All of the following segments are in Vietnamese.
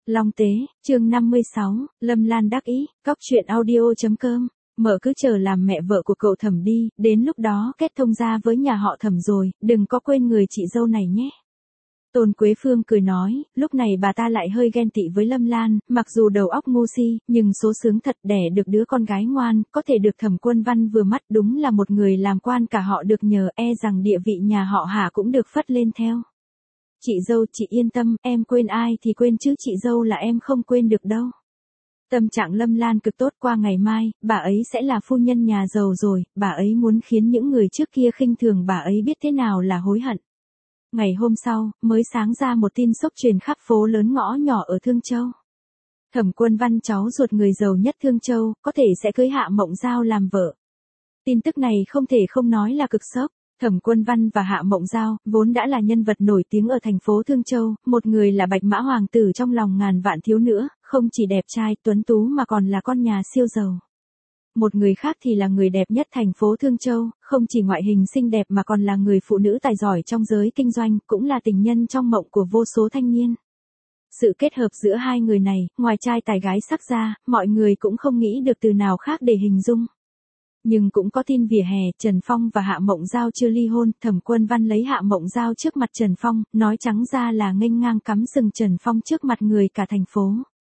Long Tế, chương 56, Lâm Lan đắc ý, cóc truyện audio.com, mở cứ chờ làm mẹ vợ của cậu Thẩm đi, đến lúc đó kết thông gia với nhà họ Thẩm rồi, đừng có quên người chị dâu này nhé. Tôn Quế Phương cười nói, lúc này bà ta lại hơi ghen tị với Lâm Lan, mặc dù đầu óc ngu si, nhưng số sướng thật đẻ được đứa con gái ngoan, có thể được Thẩm Quân Văn vừa mắt đúng là một người làm quan cả họ được nhờ, e rằng địa vị nhà họ Hà cũng được phất lên theo. Chị dâu, chị yên tâm, em quên ai thì quên chứ chị dâu là em không quên được đâu. Tâm trạng Lâm Lan cực tốt, qua ngày mai, bà ấy sẽ là phu nhân nhà giàu rồi, bà ấy muốn khiến những người trước kia khinh thường bà ấy biết thế nào là hối hận. Ngày hôm sau, mới sáng ra một tin sốc truyền khắp phố lớn ngõ nhỏ ở Thương Châu. Thẩm Quân Văn, cháu ruột người giàu nhất Thương Châu, có thể sẽ cưới Hạ Mộng Giao làm vợ. Tin tức này không thể không nói là cực sốc. Thẩm Quân Văn và Hạ Mộng Giao, vốn đã là nhân vật nổi tiếng ở thành phố Thương Châu, một người là bạch mã hoàng tử trong lòng ngàn vạn thiếu nữ, không chỉ đẹp trai, tuấn tú mà còn là con nhà siêu giàu. Một người khác thì là người đẹp nhất thành phố Thương Châu, không chỉ ngoại hình xinh đẹp mà còn là người phụ nữ tài giỏi trong giới kinh doanh, cũng là tình nhân trong mộng của vô số thanh niên. Sự kết hợp giữa hai người này, ngoài trai tài gái sắc ra, mọi người cũng không nghĩ được từ nào khác để hình dung. Nhưng cũng có tin vỉa hè, Trần Phong và Hạ Mộng Giao chưa ly hôn, Thẩm Quân Văn lấy Hạ Mộng Giao trước mặt Trần Phong, nói trắng ra là nghênh ngang cắm sừng Trần Phong trước mặt người cả thành phố.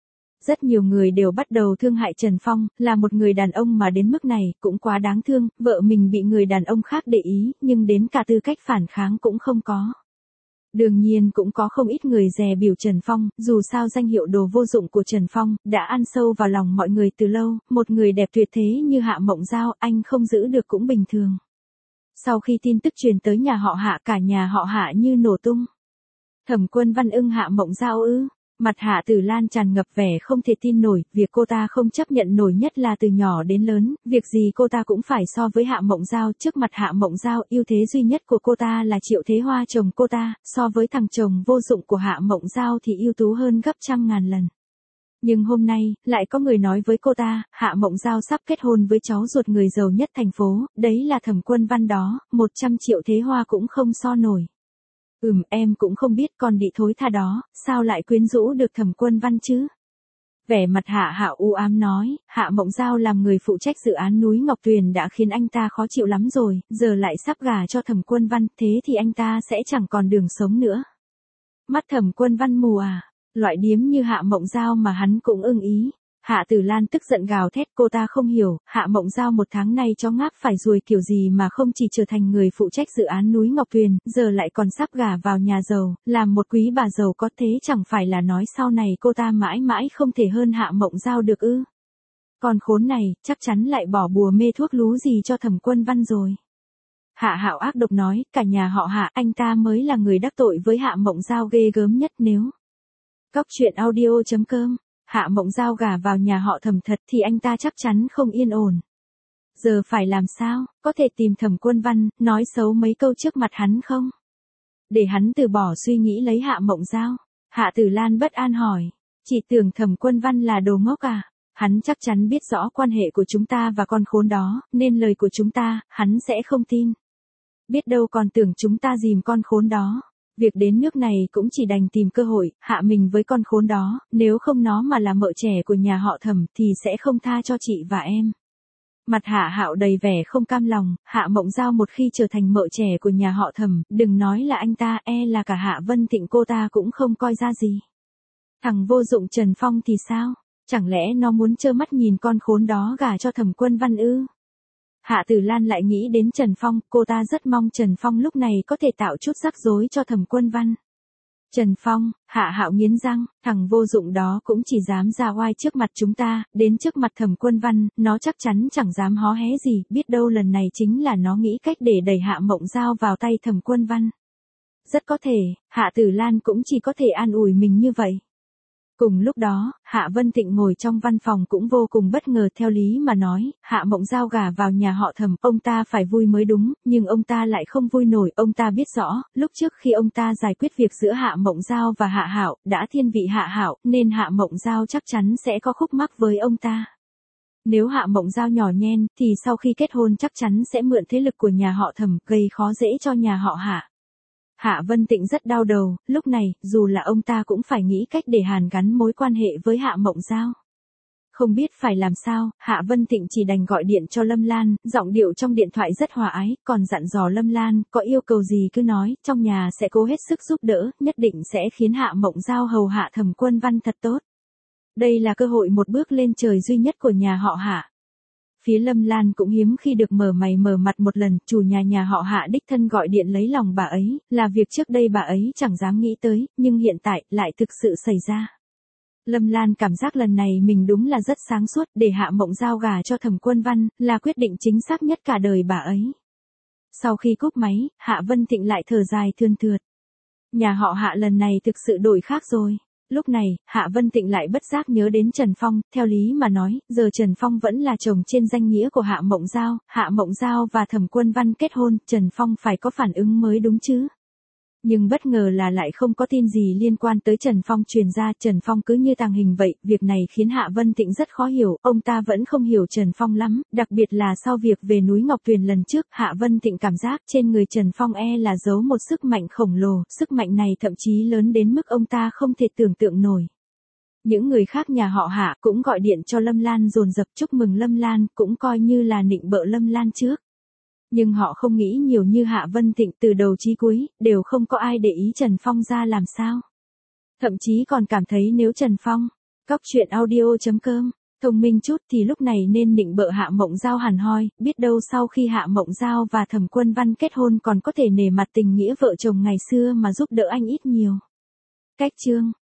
Rất nhiều người đều bắt đầu thương hại Trần Phong, là một người đàn ông mà đến mức này, cũng quá đáng thương, vợ mình bị người đàn ông khác để ý, nhưng đến cả tư cách phản kháng cũng không có. Đương nhiên cũng có không ít người dè bỉu Trần Phong, dù sao danh hiệu đồ vô dụng của Trần Phong đã ăn sâu vào lòng mọi người từ lâu, một người đẹp tuyệt thế như Hạ Mộng Giao, anh không giữ được cũng bình thường. Sau khi tin tức truyền tới nhà họ Hạ, cả nhà họ Hạ như nổ tung. Thẩm Quân Văn ưng Hạ Mộng Giao ư? Mặt Hạ Tử Lan tràn ngập vẻ không thể tin nổi, việc cô ta không chấp nhận nổi nhất là từ nhỏ đến lớn, việc gì cô ta cũng phải so với Hạ Mộng Giao, trước mặt Hạ Mộng Giao, ưu thế duy nhất của cô ta là Triệu Thế Hoa chồng cô ta, so với thằng chồng vô dụng của Hạ Mộng Giao thì ưu tú hơn gấp trăm ngàn lần. Nhưng hôm nay, lại có người nói với cô ta, Hạ Mộng Giao sắp kết hôn với cháu ruột người giàu nhất thành phố, đấy là Thẩm Quân Văn đó, 100 triệu Thế Hoa cũng không so nổi. Em cũng không biết con đĩ thối tha đó, sao lại quyến rũ được Thẩm Quân Văn chứ? Vẻ mặt Hạ Hạo u ám nói, Hạ Mộng Giao làm người phụ trách dự án núi Ngọc Tuyền đã khiến anh ta khó chịu lắm rồi, giờ lại sắp gả cho Thẩm Quân Văn, thế thì anh ta sẽ chẳng còn đường sống nữa. Mắt Thẩm Quân Văn mù à? Loại điếm như Hạ Mộng Giao mà hắn cũng ưng ý. Hạ Tử Lan tức giận gào thét, cô ta không hiểu, Hạ Mộng Giao một tháng nay cho ngáp phải ruồi kiểu gì mà không chỉ trở thành người phụ trách dự án núi Ngọc Tuyền, giờ lại còn sắp gả vào nhà giàu, làm một quý bà giàu có, thế chẳng phải là nói sau này cô ta mãi mãi không thể hơn Hạ Mộng Giao được ư? Con khốn này, chắc chắn lại bỏ bùa mê thuốc lú gì cho Thẩm Quân Văn rồi. Hạ Hạo ác độc nói, cả nhà họ Hạ, anh ta mới là người đắc tội với Hạ Mộng Giao ghê gớm nhất nếu. Cóc truyện audio.com. Hạ Mộng Giao gả vào nhà họ Thẩm thật thì anh ta chắc chắn không yên ổn. Giờ phải làm sao, có thể tìm Thẩm Quân Văn, nói xấu mấy câu trước mặt hắn không? Để hắn từ bỏ suy nghĩ lấy Hạ Mộng Giao. Hạ Tử Lan bất an hỏi, chỉ tưởng Thẩm Quân Văn là đồ ngốc à? Hắn chắc chắn biết rõ quan hệ của chúng ta và con khốn đó, nên lời của chúng ta, hắn sẽ không tin. Biết đâu còn tưởng chúng ta dìm con khốn đó. Việc đến nước này cũng chỉ đành tìm cơ hội, hạ mình với con khốn đó, nếu không nó mà là mợ trẻ của nhà họ Thẩm thì sẽ không tha cho chị và em. Mặt Hạ Hạo đầy vẻ không cam lòng, Hạ Mộng Giao một khi trở thành mợ trẻ của nhà họ Thẩm, đừng nói là anh ta, e là cả Hạ Vân Tịnh cô ta cũng không coi ra gì. Thằng vô dụng Trần Phong thì sao? Chẳng lẽ nó muốn trơ mắt nhìn con khốn đó gả cho Thẩm Quân Văn ư? Hạ Tử Lan lại nghĩ đến Trần Phong, cô ta rất mong Trần Phong lúc này có thể tạo chút rắc rối cho Thẩm Quân Văn. Trần Phong, Hạ Hạo nghiến răng, thằng vô dụng đó cũng chỉ dám ra oai trước mặt chúng ta, đến trước mặt Thẩm Quân Văn, nó chắc chắn chẳng dám hó hé gì, biết đâu lần này chính là nó nghĩ cách để đẩy Hạ Mộng Giao vào tay Thẩm Quân Văn. Rất có thể, Hạ Tử Lan cũng chỉ có thể an ủi mình như vậy. Cùng lúc đó, Hạ Vân Tịnh ngồi trong văn phòng cũng vô cùng bất ngờ, theo lý mà nói, Hạ Mộng Giao gả vào nhà họ Thẩm, ông ta phải vui mới đúng, nhưng ông ta lại không vui nổi, ông ta biết rõ, lúc trước khi ông ta giải quyết việc giữa Hạ Mộng Giao và Hạ Hạo, đã thiên vị Hạ Hạo, nên Hạ Mộng Giao chắc chắn sẽ có khúc mắc với ông ta. Nếu Hạ Mộng Giao nhỏ nhen, thì sau khi kết hôn chắc chắn sẽ mượn thế lực của nhà họ Thẩm, gây khó dễ cho nhà họ Hạ. Hạ Vân Tịnh rất đau đầu, lúc này, dù là ông ta cũng phải nghĩ cách để hàn gắn mối quan hệ với Hạ Mộng Giao. Không biết phải làm sao, Hạ Vân Tịnh chỉ đành gọi điện cho Lâm Lan, giọng điệu trong điện thoại rất hòa ái, còn dặn dò Lâm Lan, có yêu cầu gì cứ nói, trong nhà sẽ cố hết sức giúp đỡ, nhất định sẽ khiến Hạ Mộng Giao hầu hạ Thẩm Quân Văn thật tốt. Đây là cơ hội một bước lên trời duy nhất của nhà họ Hạ. Phía Lâm Lan cũng hiếm khi được mở mày mở mặt một lần, chủ nhà họ Hạ đích thân gọi điện lấy lòng bà ấy, là việc trước đây bà ấy chẳng dám nghĩ tới, nhưng hiện tại lại thực sự xảy ra. Lâm Lan cảm giác lần này mình đúng là rất sáng suốt, để Hạ Mộng Giao gả cho Thẩm Quân Văn, là quyết định chính xác nhất cả đời bà ấy. Sau khi cúp máy, Hạ Vân Thịnh lại thở dài thườn thượt. Nhà họ Hạ lần này thực sự đổi khác rồi. Lúc này, Hạ Vân Tịnh lại bất giác nhớ đến Trần Phong, theo lý mà nói, giờ Trần Phong vẫn là chồng trên danh nghĩa của Hạ Mộng Giao và Thẩm Quân Văn kết hôn, Trần Phong phải có phản ứng mới đúng chứ. Nhưng bất ngờ là lại không có tin gì liên quan tới Trần Phong truyền ra, Trần Phong cứ như tàng hình vậy, việc này khiến Hạ Vân Tịnh rất khó hiểu, ông ta vẫn không hiểu Trần Phong lắm, đặc biệt là sau việc về núi Ngọc Tuyền lần trước, Hạ Vân Tịnh cảm giác trên người Trần Phong là giấu một sức mạnh khổng lồ, sức mạnh này thậm chí lớn đến mức ông ta không thể tưởng tượng nổi. Những người khác nhà họ Hạ cũng gọi điện cho Lâm Lan dồn dập chúc mừng Lâm Lan, cũng coi như là nịnh bợ Lâm Lan trước. Nhưng họ không nghĩ nhiều như Hạ Vân Thịnh, từ đầu chí cuối, đều không có ai để ý Trần Phong ra làm sao. Thậm chí còn cảm thấy nếu Trần Phong, coctruyện.audio.com, thông minh chút thì lúc này nên nịnh bợ Hạ Mộng Giao hẳn hoi, biết đâu sau khi Hạ Mộng Giao và Thẩm Quân Văn kết hôn còn có thể nể mặt tình nghĩa vợ chồng ngày xưa mà giúp đỡ anh ít nhiều. Cách chương